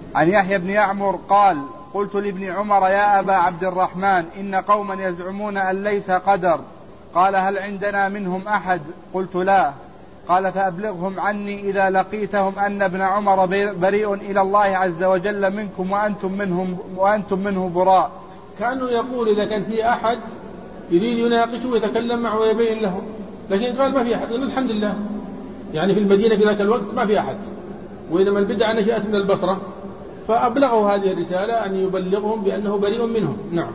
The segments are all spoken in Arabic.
عن يحيى بن يعمر قال قلت لابن عمر يا أبا عبد الرحمن إن قوما يزعمون أن ليس قدر، قال هل عندنا منهم أحد؟ قلت لا. قال فأبلغهم عني إذا لقيتهم أن ابن عمر بريء إلى الله عز وجل منكم وأنتم منه براء. كأنه يقول إذا كان في أحد يريد يناقشه ويتكلم معه ويبين له، لكن قال ما في أحد. الحمد لله، يعني في المدينة في ذاك الوقت ما في أحد، وإنما البدعة نشأت من البصرة، فأبلغوا هذه الرسالة أن يبلغهم بأنه بريء منهم. نعم.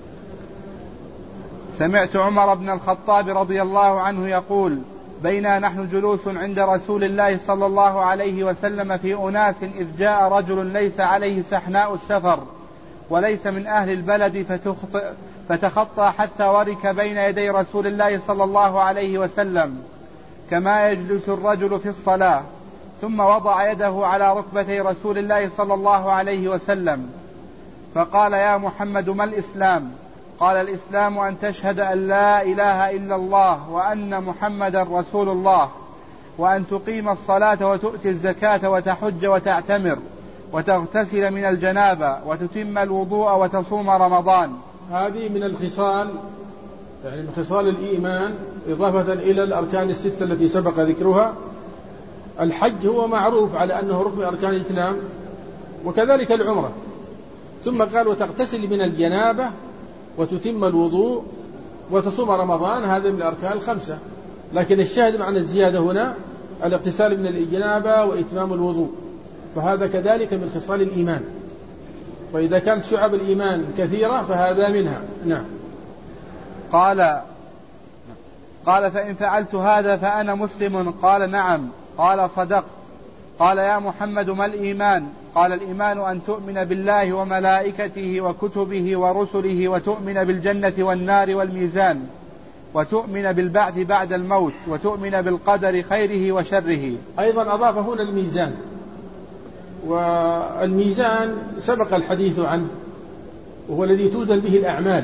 سمعت عمر بن الخطاب رضي الله عنه يقول بينا نحن جلوس عند رسول الله صلى الله عليه وسلم في أناس إذ جاء رجل ليس عليه سحناء السفر وليس من أهل البلد فتخطى حتى ورك بين يدي رسول الله صلى الله عليه وسلم كما يجلس الرجل في الصلاة، ثم وضع يده على ركبتي رسول الله صلى الله عليه وسلم فقال يا محمد ما الإسلام؟ قال الإسلام أن تشهد أن لا إله إلا الله وأن محمدا رسول الله، وأن تقيم الصلاة وتؤتي الزكاة وتحج وتعتمر وتغتسل من الجنابة وتتم الوضوء وتصوم رمضان. هذه من الخصال، يعني من خصال الإيمان إضافة إلى الأركان الستة التي سبق ذكرها. الحج هو معروف على أنه ركن أركان الإسلام، وكذلك العمرة. ثم قال وتغتسل من الجنابة وتتم الوضوء وتصوم رمضان، هذا من الأركان الخمسة. لكن الشاهد معنى الزيادة هنا الاغتسال من الجنابة وإتمام الوضوء، فهذا كذلك من خصال الإيمان، فإذا كانت شعب الإيمان كثيرة فهذا منها. نعم. قال فإن فعلت هذا فأنا مسلم؟ قال نعم. قال صدقت. قال يا محمد ما الإيمان؟ قال الإيمان أن تؤمن بالله وملائكته وكتبه ورسله وتؤمن بالجنة والنار والميزان وتؤمن بالبعث بعد الموت وتؤمن بالقدر خيره وشره. أيضا أضاف هنا الميزان، والميزان سبق الحديث عنه، وهو الذي توزن به الأعمال،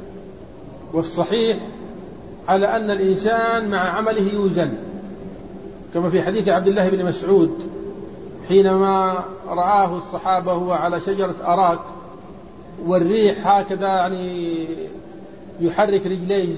والصحيح على أن الإنسان مع عمله يوزن، كما في حديث عبد الله بن مسعود حينما رآه الصحابة هو على شجرة أراك والريح هكذا يعني يحرك رجليه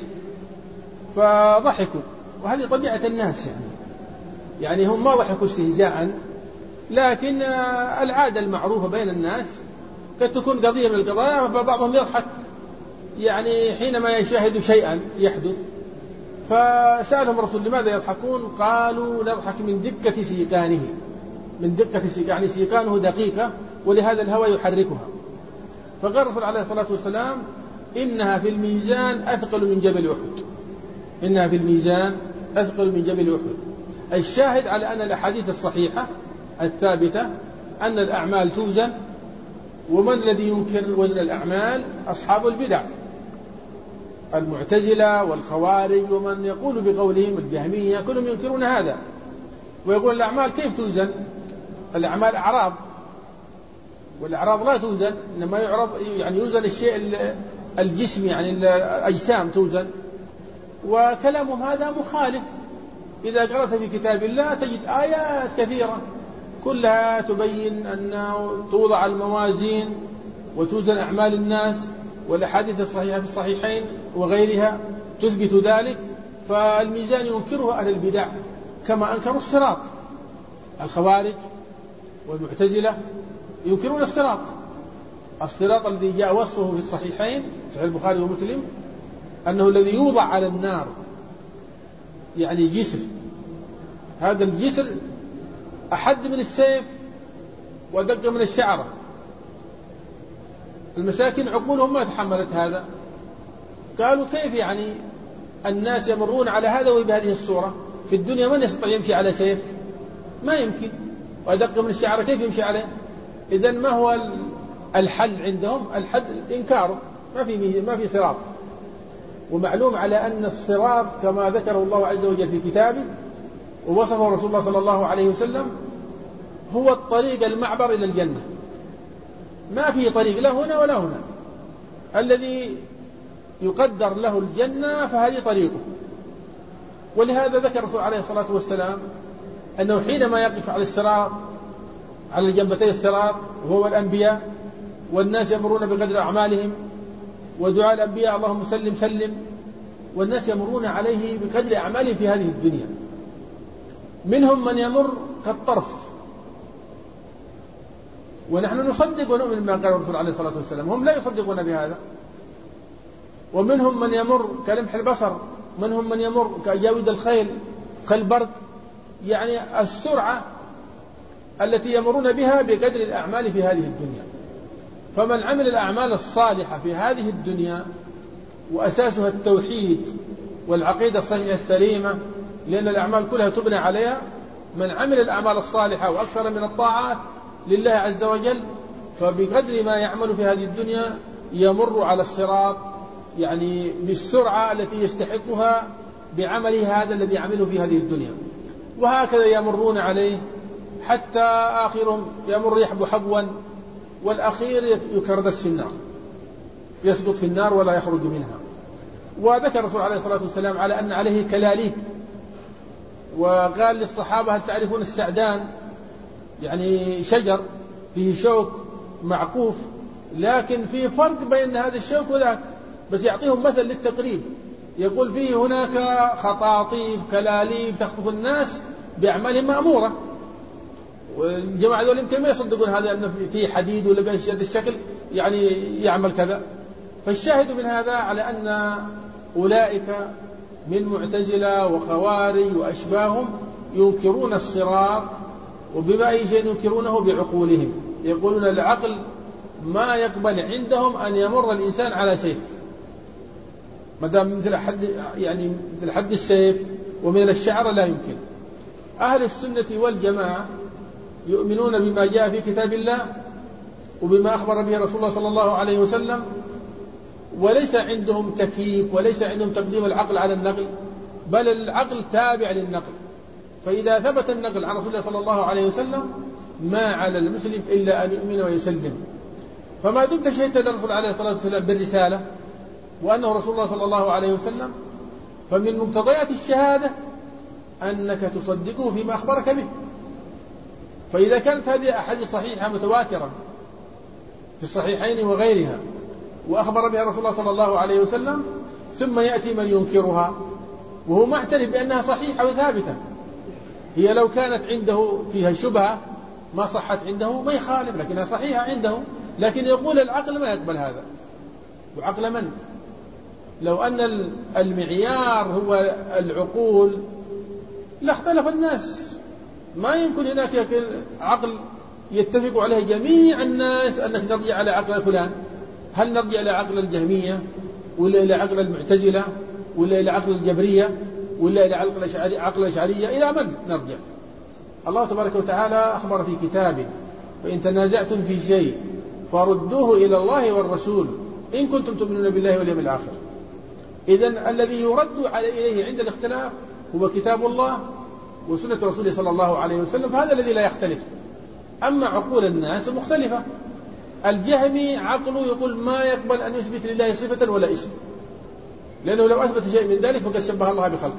فضحكوا، وهذه طبيعة الناس، يعني هم ما ضحكوا استهزاء، لكن العادة المعروفة بين الناس قد تكون قضية من القضايا فبعضهم يضحك يعني حينما يشاهد شيئا يحدث، فسألهم الرسول لماذا يضحكون؟ قالوا نضحك من دقة سيقانه، من دقة يعني سيقانه دقيقة ولهذا الهوى يحركها. فقال الرسول عليه الصلاة والسلام إنها في الميزان أثقل من جبل أحد، إنها في الميزان أثقل من جبل أحد. الشاهد على أن الأحاديث الصحيحة الثابتة أن الأعمال توزن، ومن الذي ينكر وزن الأعمال؟ أصحاب البدع، المعتزلة والخوارج ومن يقول بقولهم الجهمية، كلهم ينكرون هذا ويقول الأعمال كيف توزن؟ الأعمال أعراض، والأعراض لا توزن، إنما يعرض يعني يوزن الشيء الجسم، يعني الأجسام توزن، وكلامهم هذا مخالف. إذا قرأت في كتاب الله تجد آيات كثيرة كلها تبين أنه توضع الموازين وتوزن أعمال الناس، والأحاديث الصحيحة في الصحيحين وغيرها تثبت ذلك. فالميزان ينكره أهل البدع كما أنكروا الصراط، الخوارج والمعتزلة ينكرون الصراط الذي جاء وصفه في الصحيحين صحيح البخاري ومسلم أنه الذي يوضع على النار، يعني جسر، هذا الجسر أحد من السيف ودق من الشعرة. المساكين عقولهم ما تحملت هذا، قالوا كيف يعني الناس يمرون على هذا وبهذه الصورة؟ في الدنيا من يستطيع يمشي على سيف؟ ما يمكن. ودق من الشعرة كيف يمشي عليه؟ إذن ما هو الحل عندهم؟ الحل إنكاره، ما في صراط. ومعلوم على أن الصراط كما ذكره الله عز وجل في كتابه ووصفه رسول الله صلى الله عليه وسلم هو الطريق المعبر إلى الجنة، ما في طريق لا هنا ولا هنا. الذي يقدر له الجنة فهذه طريقه. ولهذا ذكر الرسول عليه الصلاة والسلام أنه حينما يقف على الصراط على جنبتي الصراط وهو الأنبياء، والناس يمرون بقدر أعمالهم، ودعاء الأنبياء اللهم سلم سلم، والناس يمرون عليه بقدر أعمالهم في هذه الدنيا. منهم من يمر كالطرف، ونحن نصدق ونؤمن بما قال الرسول عليه الصلاة والسلام، هم لا يصدقون بهذا. ومنهم من يمر كلمح البصر، منهم من يمر كأجاويد الخيل، كالبرق، يعني السرعة التي يمرون بها بقدر الأعمال في هذه الدنيا. فمن عمل الأعمال الصالحة في هذه الدنيا وأساسها التوحيد والعقيدة الصحيحة السليمة، لأن الأعمال كلها تبنى عليها، من عمل الأعمال الصالحة وأكثر من الطاعات لله عز وجل، فبقدر ما يعمل في هذه الدنيا يمر على الصراط يعني بالسرعة التي يستحقها بعمله هذا الذي عمله في هذه الدنيا. وهكذا يمرون عليه حتى آخرهم يمر يحبو حبوا، والأخير يكردس في النار، يسقط في النار ولا يخرج منها. وذكر الرسول عليه الصلاة والسلام على أن عليه كلاليب، وقال للصحابة هل تعرفون السعدان؟ يعني شجر فيه شوك معقوف، لكن في فرق بين هذا الشوك وذاك، بس يعطيهم مثل للتقريب. يقول فيه هناك خطاطيف كلاليب تخطف الناس بأعمالهم مأمورة، والجماعة دول يمكن ما يصدقون هذا أن فيه حديد ولا بهذا الشكل يعني يعمل كذا. فالشاهد من هذا على أن أولئك من معتزلة وخوارج وأشباههم ينكرون الصراط، وبأي شيء ينكرونه بعقولهم. يقولون العقل ما يقبل عندهم أن يمر الإنسان على سيف، ما دام مثل حد السيف ومن الشعر لا يمكن. أهل السنة والجماعة يؤمنون بما جاء في كتاب الله وبما أخبر به رسول الله صلى الله عليه وسلم، وليس عندهم تكييف، وليس عندهم تقديم العقل على النقل، بل العقل تابع للنقل. فإذا ثبت النقل عن رسول الله صلى الله عليه وسلم ما على المسلم إلا أن يؤمن ويسلم. فما دمت شهدت للرسول عليه الصلاة والسلام بالرسالة وأنه رسول الله صلى الله عليه وسلم، فمن مقتضيات الشهادة أنك تصدقه فيما أخبرك به. فإذا كانت هذه أحاديث صحيحة متواترة في الصحيحين وغيرها وأخبر بها رسول الله صلى الله عليه وسلم، ثم يأتي من ينكرها وهو معترف بأنها صحيحة وثابتة، هي لو كانت عنده فيها شبهة ما صحت عنده ما يخالف، لكنها صحيحة عنده، لكن يقول العقل ما يقبل هذا. وعقل من؟ لو أن المعيار هو العقول لاختلف الناس. ما يمكن هناك عقل يتفق عليه جميع الناس أنك ترجع على عقل فلان. هل نرجع إلى عقل الجهمية ولا إلى عقل المعتزلة ولا إلى عقل الجبرية ولا إلى عقل الأشعرية؟ إلى من نرجع؟ الله تبارك وتعالى أخبر في كتابه فإن تنازعتم في شيء فردوه إلى الله والرسول إن كنتم تؤمنون بالله واليوم الآخر. إذن الذي يرد إليه عند الاختلاف هو كتاب الله وسنة رسوله صلى الله عليه وسلم، فهذا الذي لا يختلف. أما عقول الناس مختلفة. الجهمي عقله يقول ما يقبل أن يثبت لله صفة ولا اسم، لأنه لو أثبت شيء من ذلك فقد شبه الله بخلقه.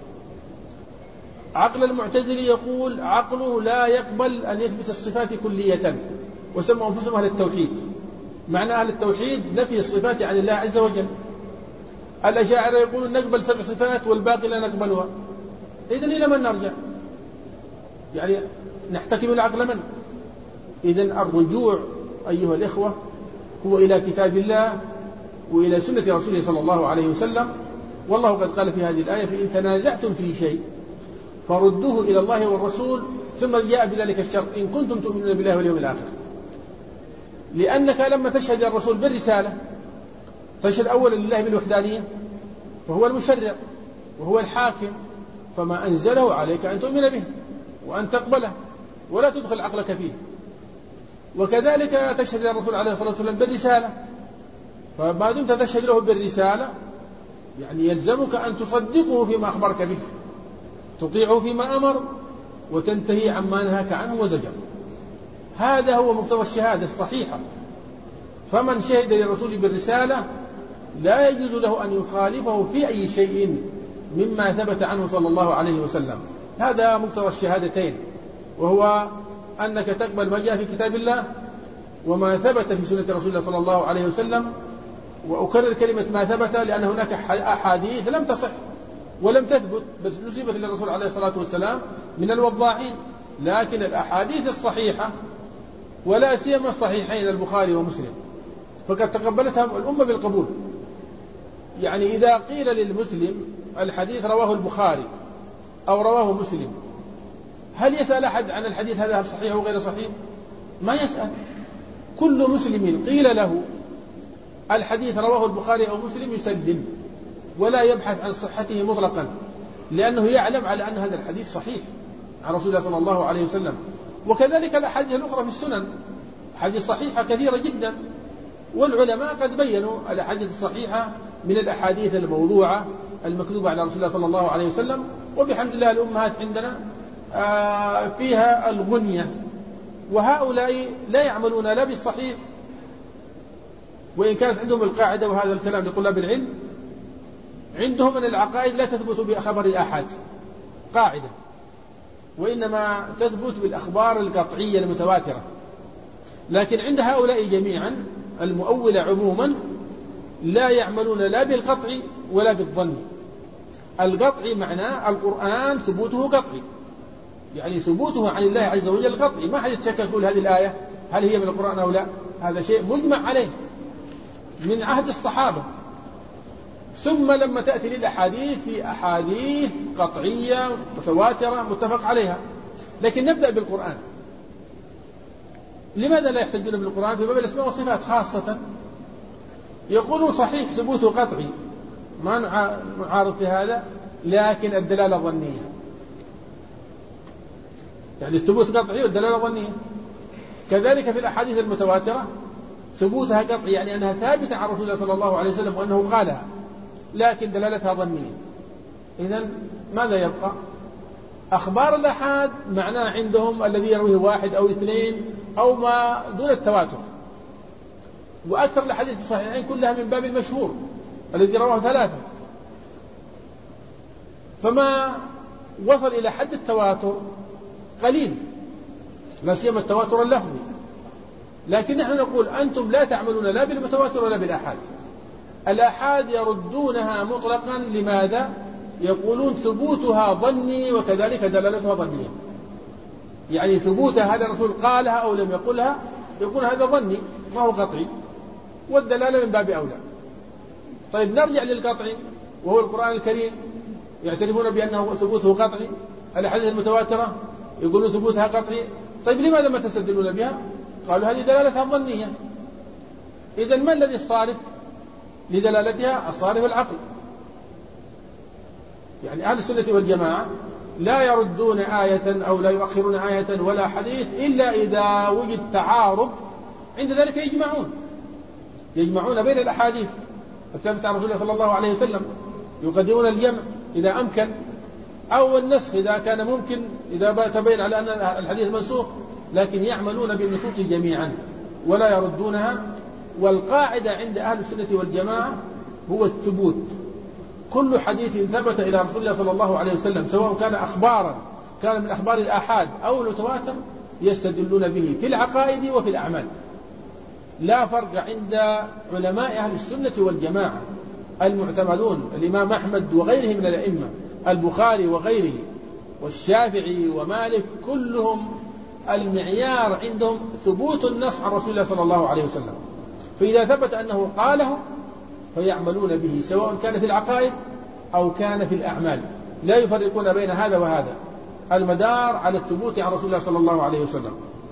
عقل المعتزلي يقول عقله لا يقبل أن يثبت الصفات كلية، وسموا أنفسهم أهل التوحيد. معنى أهل التوحيد نفي الصفات عن الله عز وجل. الأشاعرة يقولون نقبل 7 صفات والباقي لا نقبلها. إذن إلى من نرجع؟ يعني نحتكم العقل من؟ إذن الرجوع أيها الإخوة هو إلى كتاب الله وإلى سنة رسوله صلى الله عليه وسلم. والله قد قال في هذه الآية فإن تنازعتم في شيء فردوه إلى الله والرسول ثم جاء بذلك الشرط إن كنتم تؤمنون بالله واليوم الآخر. لأنك لما تشهد الرسول بالرسالة تشهد أولا لله بالوحدانية، فهو المشرع وهو الحاكم، فما أنزله عليك أن تؤمن به وأن تقبله ولا تدخل عقلك فيه. وكذلك تشهد الرسول عليه الصلاة والسلام بالرسالة، فما دمت تشهد له بالرسالة يعني يلزمك أن تصدقه فيما أخبرك به، تطيعه فيما أمر وتنتهي عما نهاك عنه وزجر. هذا هو مقتضى الشهادة الصحيحة. فمن شهد للرسول بالرسالة لا يجوز له أن يخالفه في أي شيء مما ثبت عنه صلى الله عليه وسلم. هذا مقتضى الشهادتين، وهو أنك تقبل ما جاء في كتاب الله وما ثبت في سنة رسول الله صلى الله عليه وسلم. وأكرر كلمة ما ثبت لأن هناك أحاديث لم تصح ولم تثبت بس نسبت للرسول عليه الصلاة والسلام من الوضاعين، لكن الأحاديث الصحيحة ولا سيما الصحيحين البخاري ومسلم فقد تقبلتها الأمة بالقبول. يعني إذا قيل للمسلم الحديث رواه البخاري أو رواه مسلم، هل يسأل أحد عن الحديث هذا هل صحيح أو غير صحيح؟ ما يسأل. كل مسلم قيل له الحديث رواه البخاري أو مسلم يسلم ولا يبحث عن صحته مطلقا، لأنه يعلم على أن هذا الحديث صحيح عن رسول الله صلى الله عليه وسلم. وكذلك الأحاديث الأخرى في السنن حديث صحيحة كثيرة جدا، والعلماء قد بينوا الأحاديث الصحيحة من الأحاديث الموضوعة المكذوبة على رسول الله صلى الله عليه وسلم. وبحمد الله الأمهات عندنا فيها الغنية، وهؤلاء لا يعملون لا بالصحيح، وإن كانت عندهم القاعدة وهذا الكلام لطلاب العلم، عندهم أن العقائد لا تثبت بخبر الآحاد قاعدة، وإنما تثبت بالأخبار القطعية المتواترة. لكن عند هؤلاء جميعا المؤولة عموما لا يعملون لا بالقطع ولا بالظن. القطع معناه القرآن ثبوته قطعي، يعني ثبوته عن الله عز وجل قطعي، ما حد يتشكك يقول هذه الآية هل هي من القرآن أو لا، هذا شيء مجمع عليه من عهد الصحابة. ثم لما تأتي للأحاديث في أحاديث قطعية متواترة متفق عليها. لكن نبدأ بالقرآن. لماذا لا يحتجون بالقرآن في باب الأسماء والصفات خاصة؟ يقولون صحيح ثبوته قطعي ما نعارض في هذا، لكن الدلالة ظنية، يعني الثبوت قطعي والدلالة ظنية. كذلك في الأحاديث المتواترة ثبوتها قطعي، يعني أنها ثابتة عن رسول الله صلى الله عليه وسلم وأنه قالها، لكن دلالتها ظنية. إذن ماذا يبقى؟ أخبار الآحاد معناه عندهم الذي يرويه واحد أو اثنين أو ما دون التواتر، وأكثر الأحاديث الصحيحين كلها من باب المشهور الذي رواه ثلاثة، فما وصل إلى حد التواتر قليل، لا سيما التواتر اللفظي. لكن نحن نقول أنتم لا تعملون لا بالمتواتر ولا بالآحاد. الآحاد يردونها مطلقا. لماذا؟ يقولون ثبوتها ظني وكذلك دلالتها ظنية، يعني ثبوتها هذا الرسول قالها أو لم يقلها يقول هذا ظني ما هو قطعي، والدلالة من باب أولى. طيب نرجع للقطعي وهو القرآن الكريم، يعترفون بأنه ثبوته قطعي. الأحاديث المتواترة يقولون ثبوتها قطعي. طيب لماذا ما تستدلون بها؟ قالوا هذه دلالتها ظنية. إذن ما الذي الصارف لدلالتها؟ الصارف العقل. يعني أهل السنة والجماعة لا يردون آية أو لا يؤخرون آية ولا حديث إلا إذا وجد تعارض، عند ذلك يجمعون بين الأحاديث الثابتة عن رسول الله صلى الله عليه وسلم، يقدمون الجمع إذا أمكن، أو النسخ إذا كان ممكن، إذا تبين على أن الحديث منسوخ، لكن يعملون بالنصوص جميعا ولا يردونها. والقاعدة عند أهل السنة والجماعة هو الثبوت. كل حديث ثبت إلى رسول الله صلى الله عليه وسلم سواء كان أخبارا كان من أخبار الآحاد أو المتواتر يستدلون به في العقائد وفي الأعمال. لا فرق عند علماء أهل السنة والجماعة المعتمدون، الإمام أحمد وغيره من الأئمة، البخاري وغيره والشافعي ومالك، كلهم المعيار عندهم ثبوت النص عن رسول الله صلى الله عليه وسلم. فإذا ثبت أنه قاله فيعملون به سواء كان في العقائد أو كان في الأعمال، لا يفرقون بين هذا وهذا، المدار على الثبوت عن رسول الله صلى الله عليه وسلم.